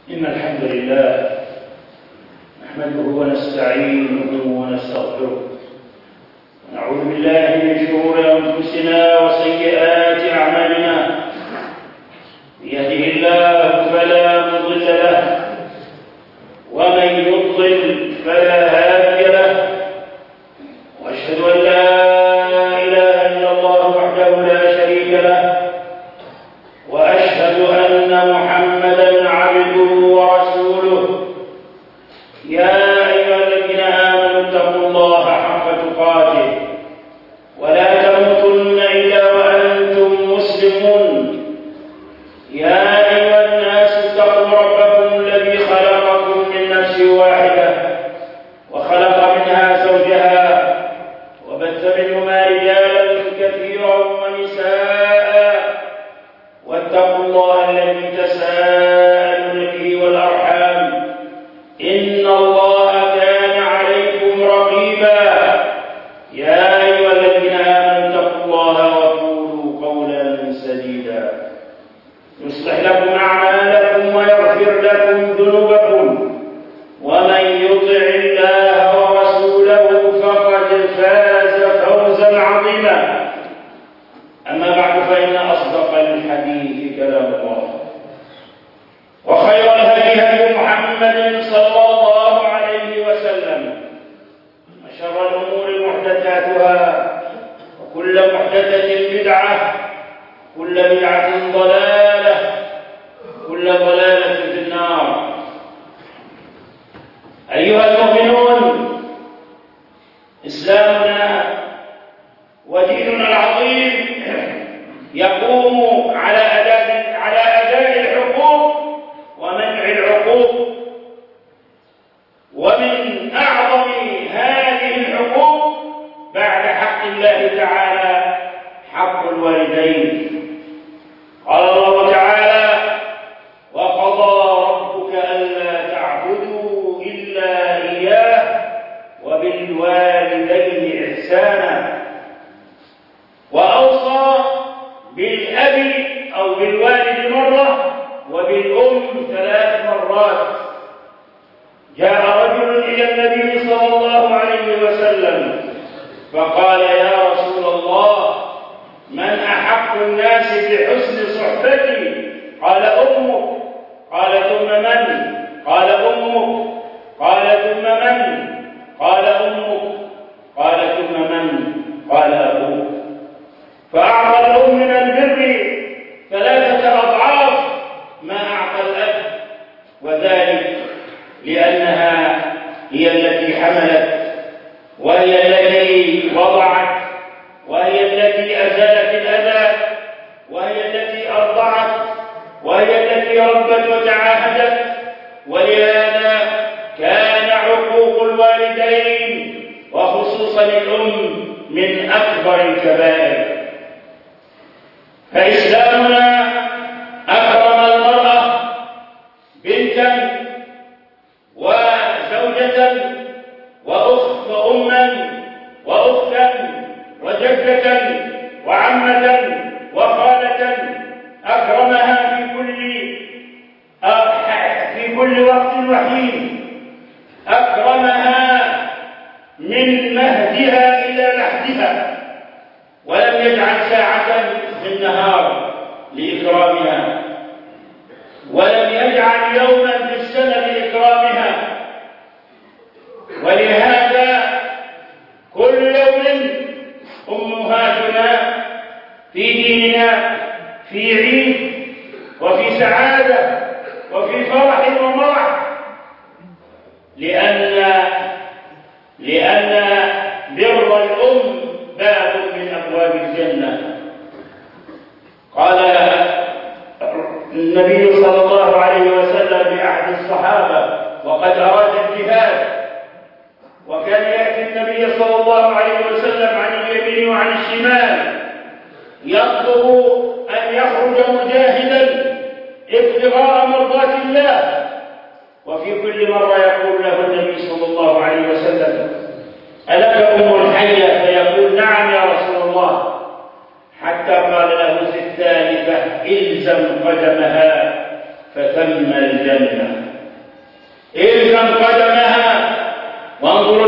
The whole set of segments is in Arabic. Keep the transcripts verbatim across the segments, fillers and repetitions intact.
إن الحمد لله نحمده ونستعينه ونستغفره ونعوذ بالله من شرور أنفسنا وسيئات أعمالنا. من يهده الله فلا مضل له ومن يضلل فلا هادي له، وأشهد أن لا إله إلا الله وحده لا شريك له، وأشهد أن محمدًا عبده ورسوله. يا أيها الذين آمنوا اتقوا الله حق تقاته ولا تموتن إلا وأنتم مسلمون. يا أيها الناس اتقوا ربكم الذي خلقكم من نفس واحدة وخلق منها زوجها وبث منهما رجالا كثيرا ونساء، واتقوا الله الذي تساءلون به والأرحام إن الله كان عليكم رقيبا. يا أيها الذين آمنوا اتقوا الله وقولوا قولا سديدا يصلح لكم أعمالكم ويغفر لكم ذنوبكم، ومن يطع الله ورسوله فقد فاز فوزا عظيما. أما بعد، فإن أصدق الحديث كلام الله، وخير الهدي هدي محمد صلى الله عليه وسلم، وشر الأمور محدثاتها، وكل محدثة بدعة، كل بدعة ضلالة، كل ضلالة في النار. أيها المؤمنون، إسلامنا وديننا العظيم يقوم على أداء على أداء الحقوق ومنع العقوق، ومن أعظم هذه الحقوق بعد حق الله تعالى حق الوالدين. قال الله تعالى: وقضى ربك ألا تعبدوا إلا إياه وبالوالدين إحسانا. وأوصى بالأب أو بالوالد مرة وبالأم ثلاث مرات. جاء رجل إلى النبي صلى الله عليه وسلم فقال: يا رسول الله، من أحق الناس بحسن صحبتي؟ قال: أمك. قال: ثم من؟ قال: أمك. قال: ثم من؟ قال: أمك. قال: ثم من؟ قال: أبوك. فأعطى الأم من البر ثلاثة أضعاف ما أعطى الأب، وذلك لأنها هي التي حملت، وهي التي وضعت، وهي التي أزالت الأذى، وهي التي أرضعت، وهي التي ربت وتعاهدت. ولهذا كان عقوق الوالدين وخصوصا الأم من أكبر الكبائر. فإسلامنا أكرم المرأة بنتا وزوجة وأخت وأما وأختا وجدة وعمة وخالة، أكرمها في كل في كل وقت وحين، أكرمها من مهدها إلى لحدها، ولم يجعل ساعة في النهار لإكرامها، ولم يجعل يوما في السنة لإكرامها. ولهذا كل يوم أمهاتنا في ديننا في عيد وفي سعادة وفي فرح ومرح، لأن لأن بر الأم باب من أبواب الجنة. قال النبي صلى الله عليه وسلم لأحد الصحابة وقد أراد الجهاد، وكان يأتي النبي صلى الله عليه وسلم عن اليمين وعن الشمال يطلب أن يخرج مجاهدا ابتغاء مرضات الله، وفي كل مرة يقول له النبي صلى الله عليه وسلم: ألك أم حية؟ فيقول: نعم يا رسول الله. حتى قال له في الثالثة: إلزم قدمها فتم الجنة.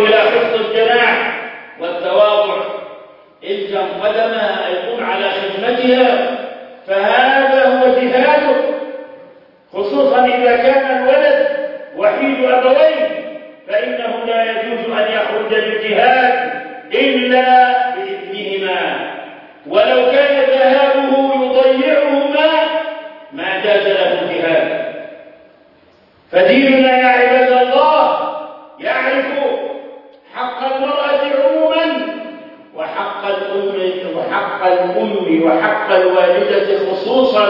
إلى خفض الجناح والتواضع، الزم قدمها أي قم على خدمتها، فهذا هو جهادك، خصوصا إذا كان الولد وحيد أبوين، فإنه لا يجوز أن يخرج للجهاد إلا بإذنهما، ولو كان ذهابه يضيعهما ما جاز له الجهاد. فديننا يا عباد الله يعرف حق المرأة عموما وحق الأم وحق الأم وحق الوالدة خصوصا،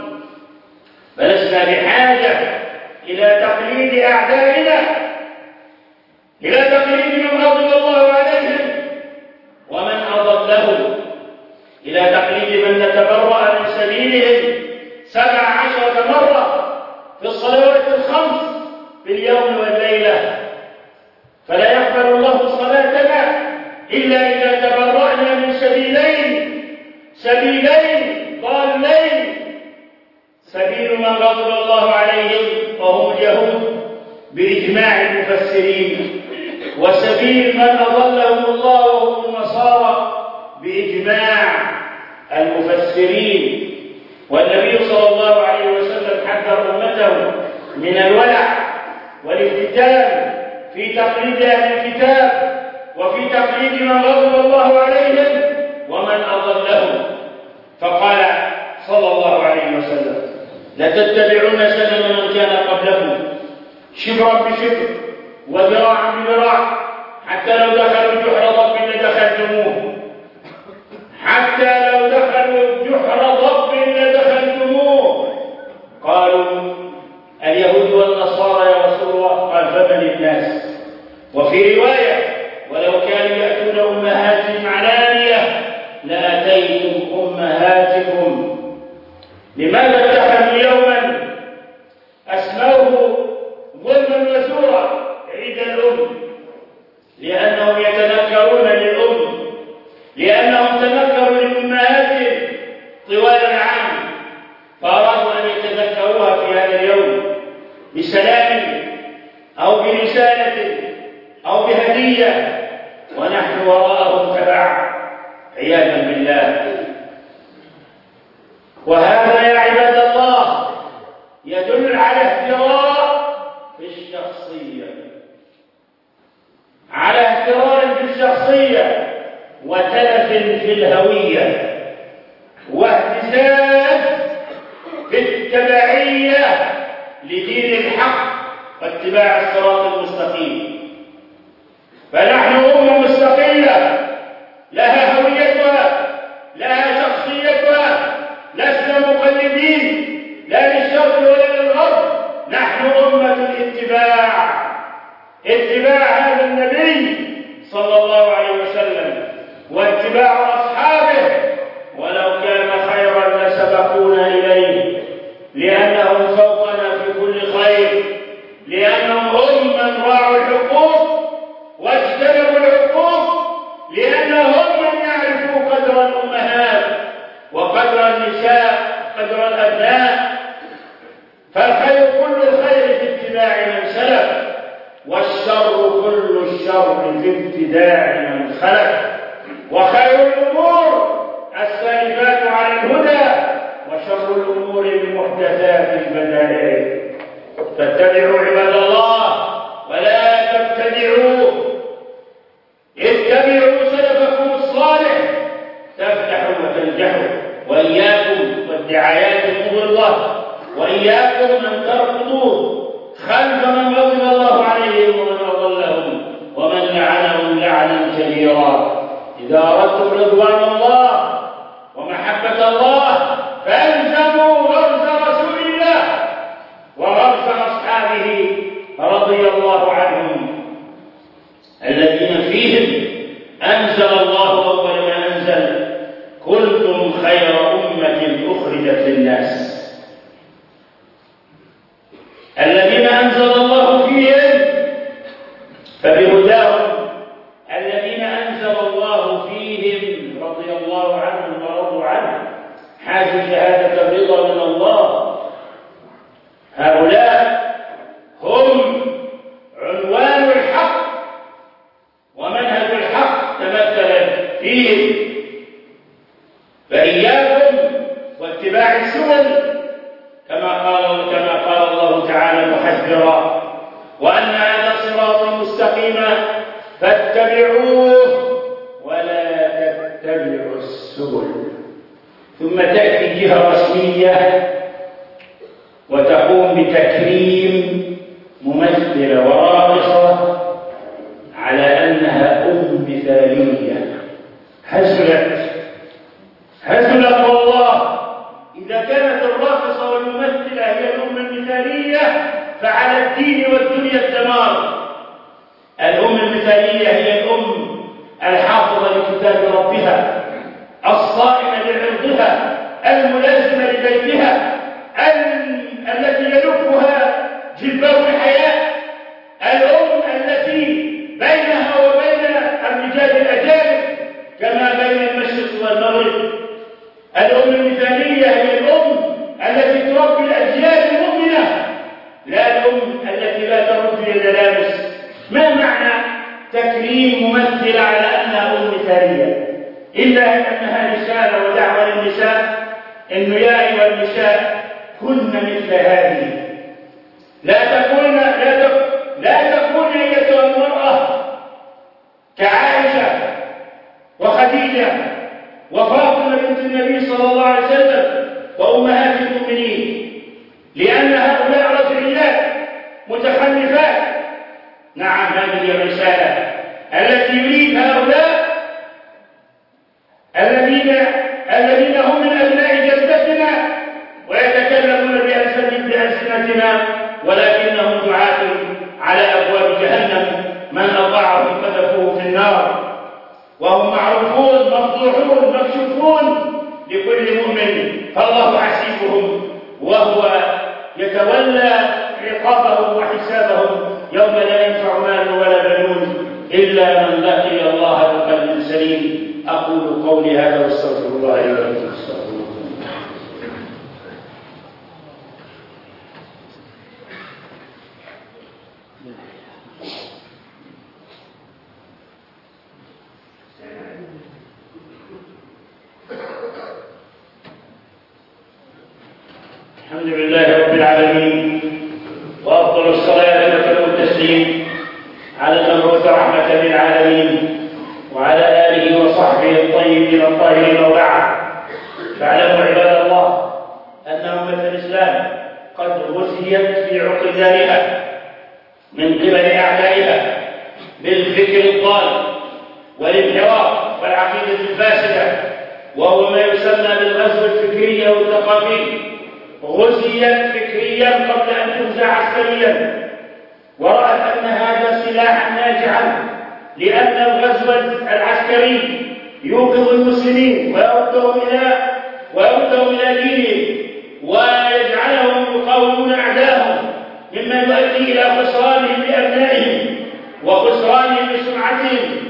فلسنا بحاجة إلى تقليد أعدائنا، إلى تقليد من غضب الله عليهم ومن أضلهم، إلى تقليد من نتبرأ من سبيلهم سبع عشرة مرة في الصلوات الخمس في اليوم والليلة، فلا يقبل الله صلاتنا إلا إذا تبرأنا من سبيلين سبيلين ضالين: سبيل من غضب الله عليهم وهم اليهود بإجماع المفسرين، وسبيل من أضلهم الله وهم النصارى بإجماع المفسرين. والنبي صلى الله عليه وسلم حذر أمته من الولع والافتتان في تقليد أهل الكتاب وفي تقليد من غضب الله عليهم ومن أضلهم، فقال صلى الله عليه وسلم: لتتبعون سنن من كان قبلكم شبرا بشبر وذراعا بذراع، حتى لو دخلوا جحر ضب لدخلتموه حتى لو دخلوا جحر ضب لدخلتموه. قالوا: اليهود والنصارى يا رسول الله. قال: فمن الناس؟ وفي رواية: ولو كانوا يأتون أمهاتهم علانية لأتيتم أمهاتكم. لماذا اتخذوا يوما أسموه ظلما وزورا عيد الأم؟ لأنهم يتنكرون للأم، لأنهم تنكروا لأمهاتهم طوال العام، فأرادوا أن يتذكروها في هذا اليوم بسلام أو برسالة أو بهدية، ونحن وراءهم تبع عياذا بالله. وهذا يا عباد الله يدل على اهتراء في الشخصية، على اهتراء في الشخصية وتلف في الهوية واهتزاز في التبعية لدين الحق واتباع الصراط المستقيم. فنحن أمة مستقلة لها هويتها، لها شخصيتها، لسنا مقلدين لا للشرق ولا للغرب، نحن أمة الاتباع، اتباع هذا النبي صلى الله عليه وسلم واتباع أصحابه، ولو كان خيرا لسبقونا إليه، لأنهم فوقنا في كل خير، لأنهم هم من راعوا الحقوق واجتنبوا العقوق، لأنهم من يعرفوا قدر الأمهات وقدر النساء قدر الأبناء. فالخير كل الخير في اتباع من سلف، والشر كل الشر في ابتداع من خلف. وخير الأمور السالفات على الهدى، وشر الأمور المحدثات البدائع. فاتبعوا عباد الله ولا تبتدعوا، اتبعوا سلفكم الصالح تفلحوا وتنجحوا. وإياكم والدعايات المضلة، وإياكم أن تركضوا خلف من غضب الله عليهم ومن أضلهم ومن لعنهم لعنا كبيرا. إذا أردتم رضوان الله ومحبة الله فالزموا غرز رسول الله وغرز أصحابه رضي الله عنهم، الذين فيهم أنزل الله أول ما أنزل: كنتم خير أمة أخرجت للناس. الذين أنزل الله فيهم فبهداهم، الذين أنزل الله فيهم رضي الله عنهم ورضوا عنه، حازوا شهادة الرضا من الله. هؤلاء هم عنوان تعالى محذرا وأن هذا صراط مستقيما فاتبعوه ولا تتبعوا السبل. ثم تأتي جهة رسمية وتقوم بتكريم ممثلة وراقصة على أنها أم مثالية. هزلت هزلت والله. إذا كانت الراقصة والممثلة هي الأم المثالية فعلى الدين والدنيا الدمار. الأم المثالية هي الأم الحافظة لكتاب ربها، الصائمة لعرضها، الملازمة لبيتها، التي يلفها جلباب الحياة، الأم التي بينها وبين الرجال الأجانب كما بين المشرق والمغرب. الأم المثالية هي الأم التي تربي الأجيال المؤمنة، لا الأم التي لا ترد يد لامس. ما معنى تكريم ممثل على أنها أم مثالية؟ إلا أنها رسالة ودعوة للنساء إنه يا أيها النساء كن مثل هذه، لا تكون لا تكون لا تكون أيتها المرأة كعائشة وخديجة وفاطمة بنت النبي صلى الله عليه وسلم وأمهات المؤمنين، لأن هؤلاء رجعيات متخلفات. نعم، هذه الرسالة التي يريد هؤلاء الذين الذين هم من أبناء جدتنا ويتكلمون بألسنتنا ولكنهم دعاة على أبواب جهنم، من أطاعهم قذفوه في النار، وهم معروفون مفضوحون مكشوفون لكل مؤمن، فالله حسيبهم وهو يتولى عقابهم وحسابهم يوم لا ينفع مال ولا بنون إلا من لقي الله بقلب سليم. أقول قولي هذا واستغفر الله لي ولكم. الحمد لله رب العالمين، وأفضل الصلاة والتسليم على المبعوث رحمة للعالمين وعلى آله وصحبه الطيبين الطاهرين، وبعد. فاعلموا عباد الله أن أمة الإسلام قد غزيت في عقدانها من قبل أعدائها بالفكر الضال والانحراف والعقيدة الفاسدة، وهو ما يسمى بالغزو الفكري أو الثقافي. غزيت فكريا قبل أن تنزع عسكريا، ورأت أن هذا سلاحا ناجعا، لأن الغزو العسكري يوقظ المسلمين ويردهم إلى ويردهم إلى دينهم ويجعلهم يقاومون أعداءهم، مما يؤدي إلى خسرانهم لأبنائهم وخسرانهم لسمعتهم.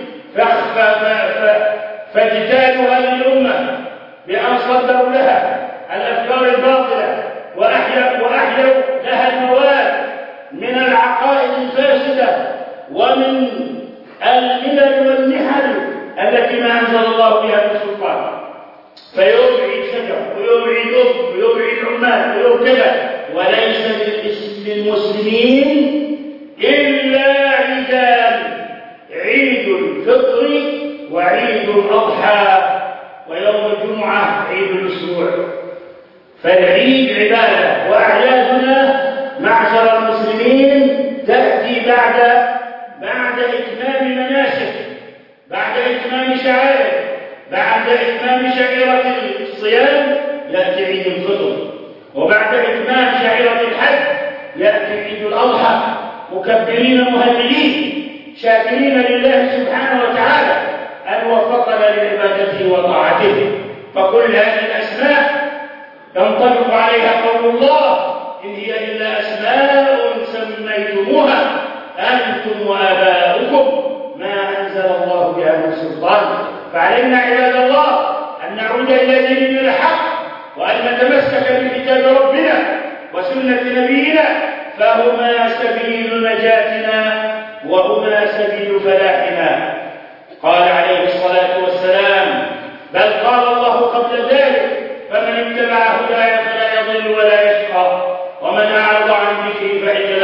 فاجتالوا هذه الأمة بأن صدروا لها الأفكار الباطلة وأحيوا وأحيوا لها المواد من العقائد الفاسدة ومن الملل والنحل التي ما أنزل الله بها من سلطان. فيوم عيد شجر ويوم عيد أب ويوم عيد عمال ويوم كذا، وليس للمسلمين إلا عيدان: عيد الفطر وعيد الأضحى، ويوم الجمعة عيد الأسبوع. فالعيد عبادة، وأعيادنا معشر المسلمين تأتي بعد بعد إتمام مناسك، بعد إتمام شعائر، بعد إتمام شعيرة الصيام يأتي عيد الفطر، وبعد إتمام شعيرة الحج يأتي عيد الأضحى، مكبرين مهللين شاكرين لله سبحانه وتعالى أن وفقنا لعبادته وطاعته. فكل هذه الأسماء ينطبق عليها قول الله: إن هي إلا أسماء سميتموها أنتم وآباؤكم ما أنزل الله بها من سلطان. فعلينا عباد الله أن نعود إلى ديننا الحق، وأن نتمسك بكتاب ربنا وسنة نبينا، فهما سبيل نجاتنا وهما سبيل فلاحنا. قال عليه الصلاة والسلام: بل قال الله قبل ذلك: فمن اتبع هداي فلا يضل ولا يشقى، ومن أعرض عن ذكري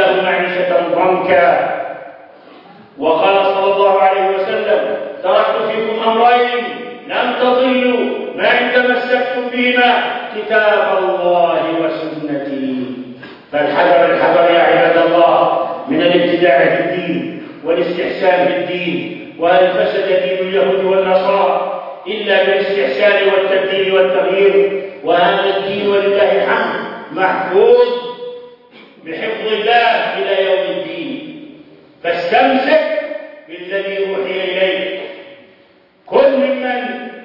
لهم معيشة ضنكا. وقال صلى الله عليه وسلم: تركت فيكم أمرين لم تضلوا ما إن تمسكتم بهما، كتاب الله وسنتي. فالحذر الحذر يا عباد الله من الابتداع في الدين والاستحسان في الدين. وهل فسد دين اليهود والنصارى إلا بالاستحسان والتبديل والتغيير؟ وهذا الدين ولله الحمد محفوظ بحفظ الله إلى يوم الدين. فاستمسك بالذي أوحي إليك. كن ممن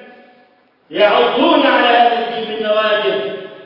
يعضون على هذا الدين بالنواجذ.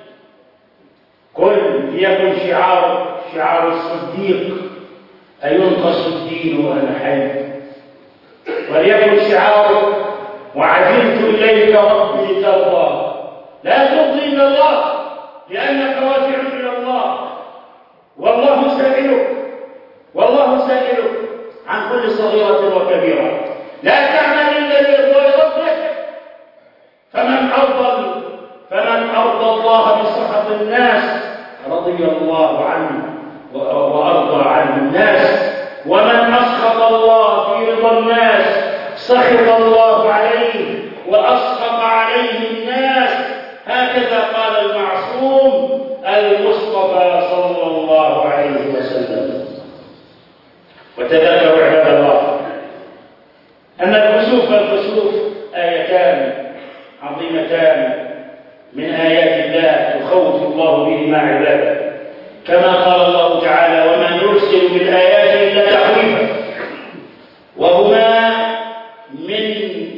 كن ليكن شعار شعار الصديق: أينقص الدين وأنا حي. وليكن شعارك: وعجلت إليك ربي ترضى. لا ترضي إلا الله، لأنك راجع إلى الله، والله سائلك والله سائلك عن كل صغيرة وكبيرة. لا تعمل إلا لإرضاء ربك. فمن أرضى فمن أرضى الله بسخط الناس رضي الله عنه وأرضى عنه الناس، ومن أسخط الله في رضا الناس سخط الله عليه وأسخط عليه الناس. هكذا قال المعصوم المصطفى صلى الله عليه وسلم. وتذكروا عباد الله أن الكسوف والكسوف آيتان عظيمتان من آيات الله يخوف الله بهما عباده، كما قال الله تعالى: وما نرسل بالآيات إلا تخويفا. وهما من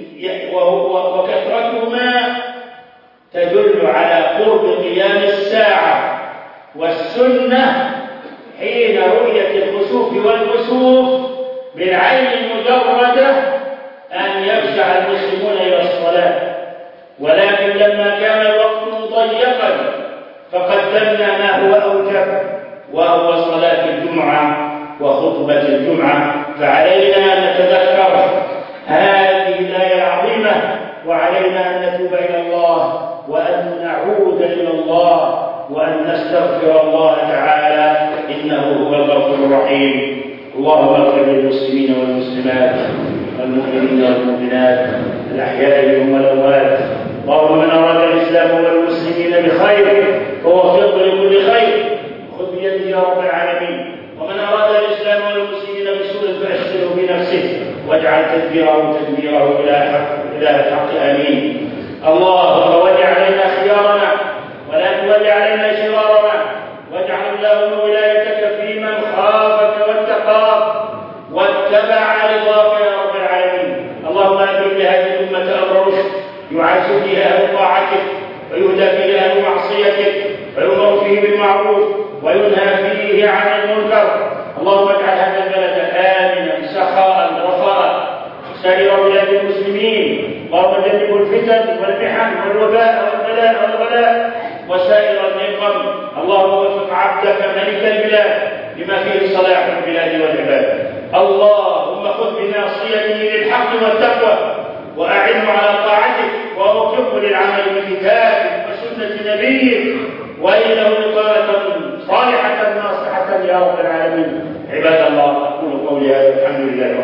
وكثرتهما تدل على قرب قيام الساعة. والسنة حين رؤية الخسوف والكسوف بالعين المجردة أن يفزع المسلمون إلى الصلاة، ولكن لما كان الوقت ضيقا فقدمنا ما هو أوجب، وهو صلاة الجمعة وخطبة الجمعة. فعلينا أن نتذكر هذه الآية العظيمة، وعلينا أن نتوب إلى الله وأن نعود إلى الله وأن نستغفر الله تعالى، إنه هو الغفور الرحيم. اللهم اغفر للمسلمين والمسلمات والمؤمنين والمؤمنات الأحياء منهم والأموات. اللهم من أراد الإسلام والمسلمين بخير فوفقه لكل خير، خذ بيده يا رب العالمين. ومن أراد الإسلام والمسلمين بسوء فأشغله بنفسه واجعل تدبيره تدبيره إلى حق إلى الحق آمين. اللهم ول علينا خيارنا ولا تول علينا شرارنا، واجعل اللهم ولايتك في من خافك واتقاك واتبع رضاك يا رب العالمين. اللهم أبرم لهذه الأمة أمر رشد يعز فيه أهل طاعتك ويهدى فيه أهل معصيتك، ويؤمر فيه بالمعروف وينهى فيه عن المنكر. اللهم اجعل هذا البلد آمنا سخاء رخاء سائر بلاد المسلمين. اللهم جنب الفتن والمحن والوباء والبلاء والغلاء وسائر النقم. اللهم وفق عبدك ملك البلاد لما فيه صلاح البلاد والعباد. اللهم خذ بناصيته للحق والتقوى وأعنه على طاعتك، ووفقه للعمل بكتابك وسنة نبيك، وإنه إقامة صالحة ناصحة يا رب العالمين. عباد الله، أقول قولي هذا، الحمد لله.